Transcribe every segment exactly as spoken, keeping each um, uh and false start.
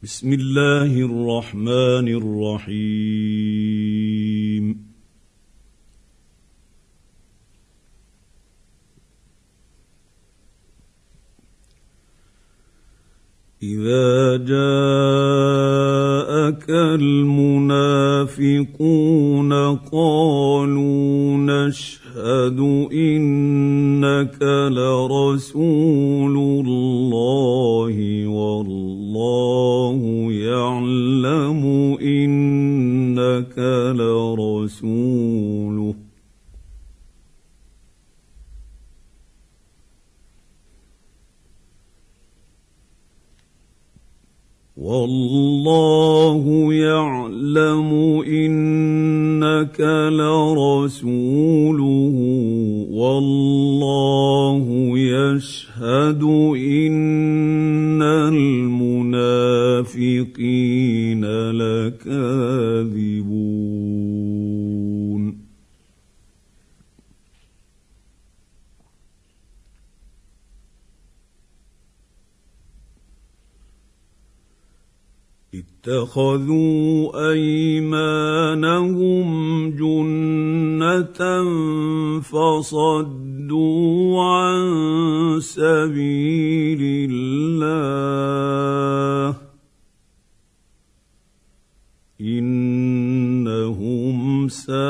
بسم الله الرحمن الرحيم. إذا جاءك المنافقون قالوا نشهد إنك لرسول الله والله يعلم إنك لرسوله والله يعلم إنك لرسوله والله يشهد إن المنافقين لكاذبون. اتخذوا أيمانهم جنة فصدوا عن سبيل الله إنهم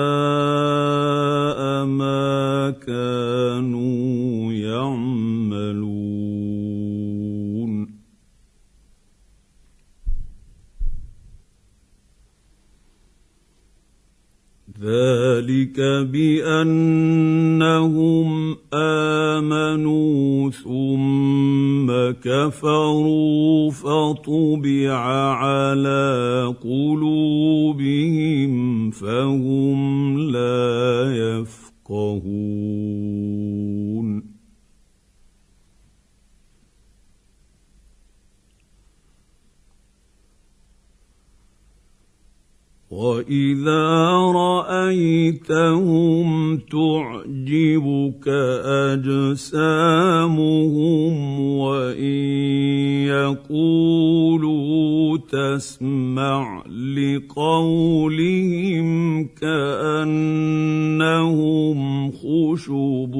ساء ما كانوا يعملون. ذلك بأنهم آمنوا ثم كفروا فطبع على قلوبهم فهم لا يفقهون. وإذا رأيتهم تعجبك أجسامهم وإن يقولوا تسمع لقولهم كأنهم خشب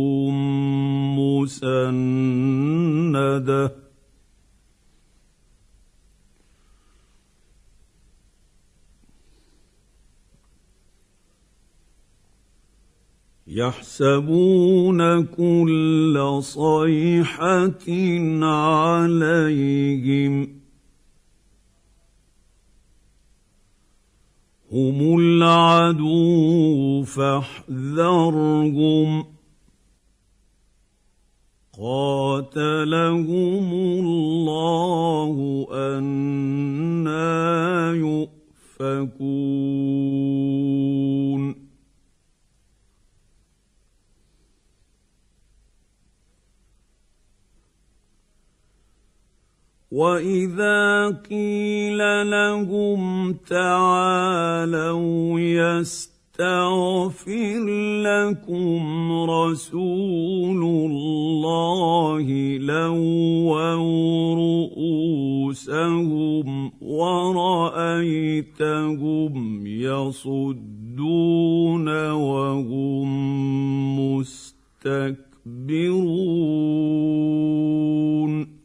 مسندة يحسبون كل صيحة عليهم هم العدو فاحذرهم قاتلهم الله أنى يؤفكون. وإذا قيل لهم تعالوا يستغفر لكم رسول الله لووا رؤوسهم ورأيتهم يصدون وهم مستكبرون.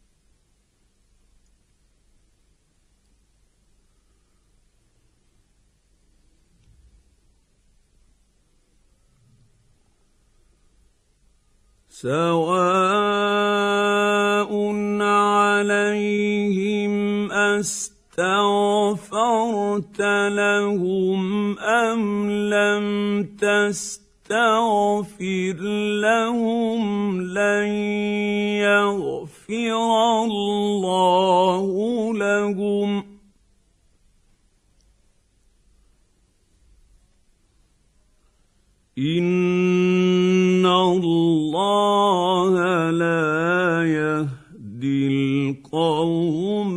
سواء عليهم أستغفرت لهم أم لم تستغفر لهم لن يغفر الله لهم إن الله لا يهدي القوم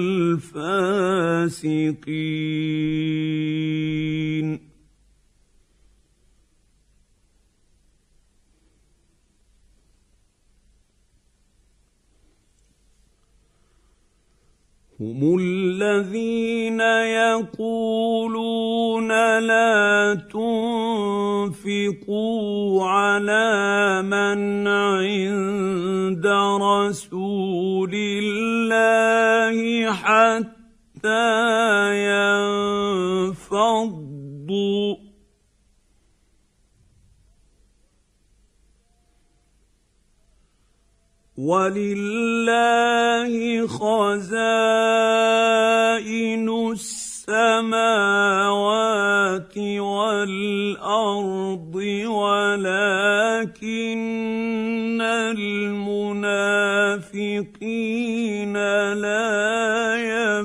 الفاسقين. هم الذين يقولون لا تنفقوا على من عند رسول الله حتى ينفضوا ولله خزائن السماوات والأرض ولكن المنافقين لا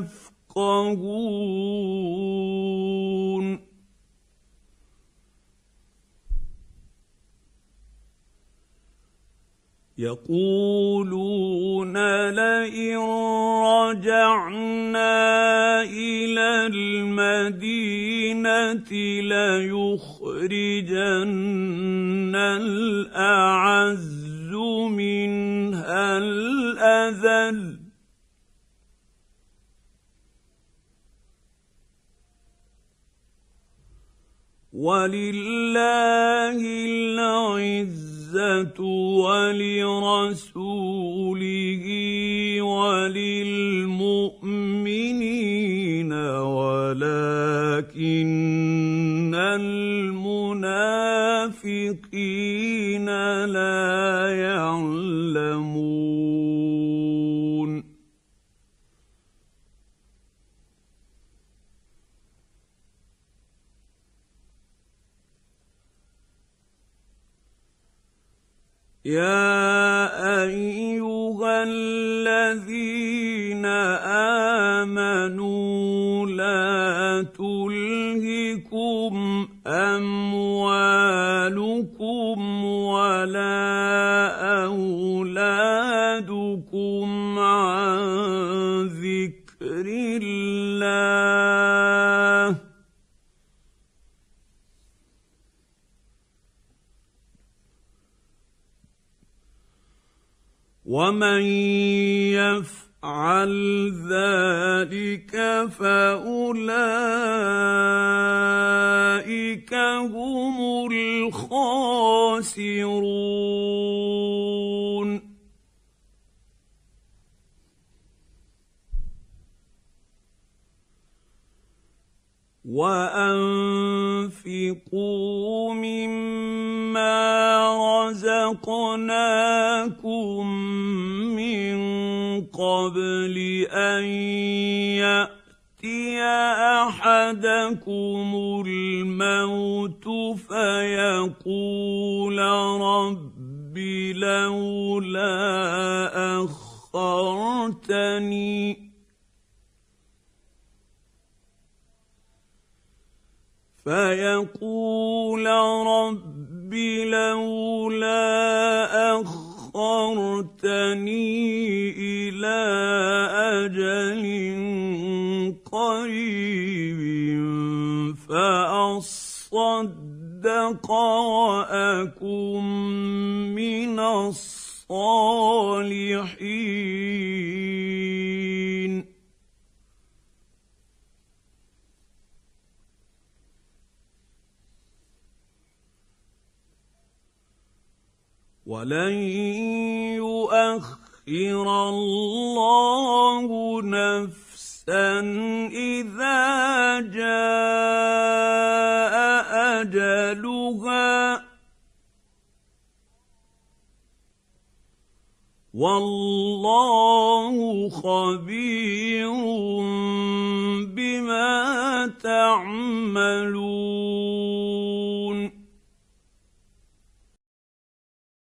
يفقهون يقولون لئن رجعنا إلى المدينة ليخرجن الأعز منها الأذل ولله العزة ولرسوله وللمؤمنين ولكن المنافقين لا يعلمون يا أيها الذين آمنوا لا تلهكم أموالكم ولا أولادكم عن ذكر الله ومن يفعل ذلك فأولئك هم الخاسرون وأنفقوا مما رزقناكم من قبل أن يأتي أحدكم الموت فيقول رب لولا أخرتني فيقول رب لولا أخرتني إلى أجل قريب فأصدق وأكن من الصالحين ولن يؤخر الله نفسا إذا جاء أجلها والله خبير بما تعملون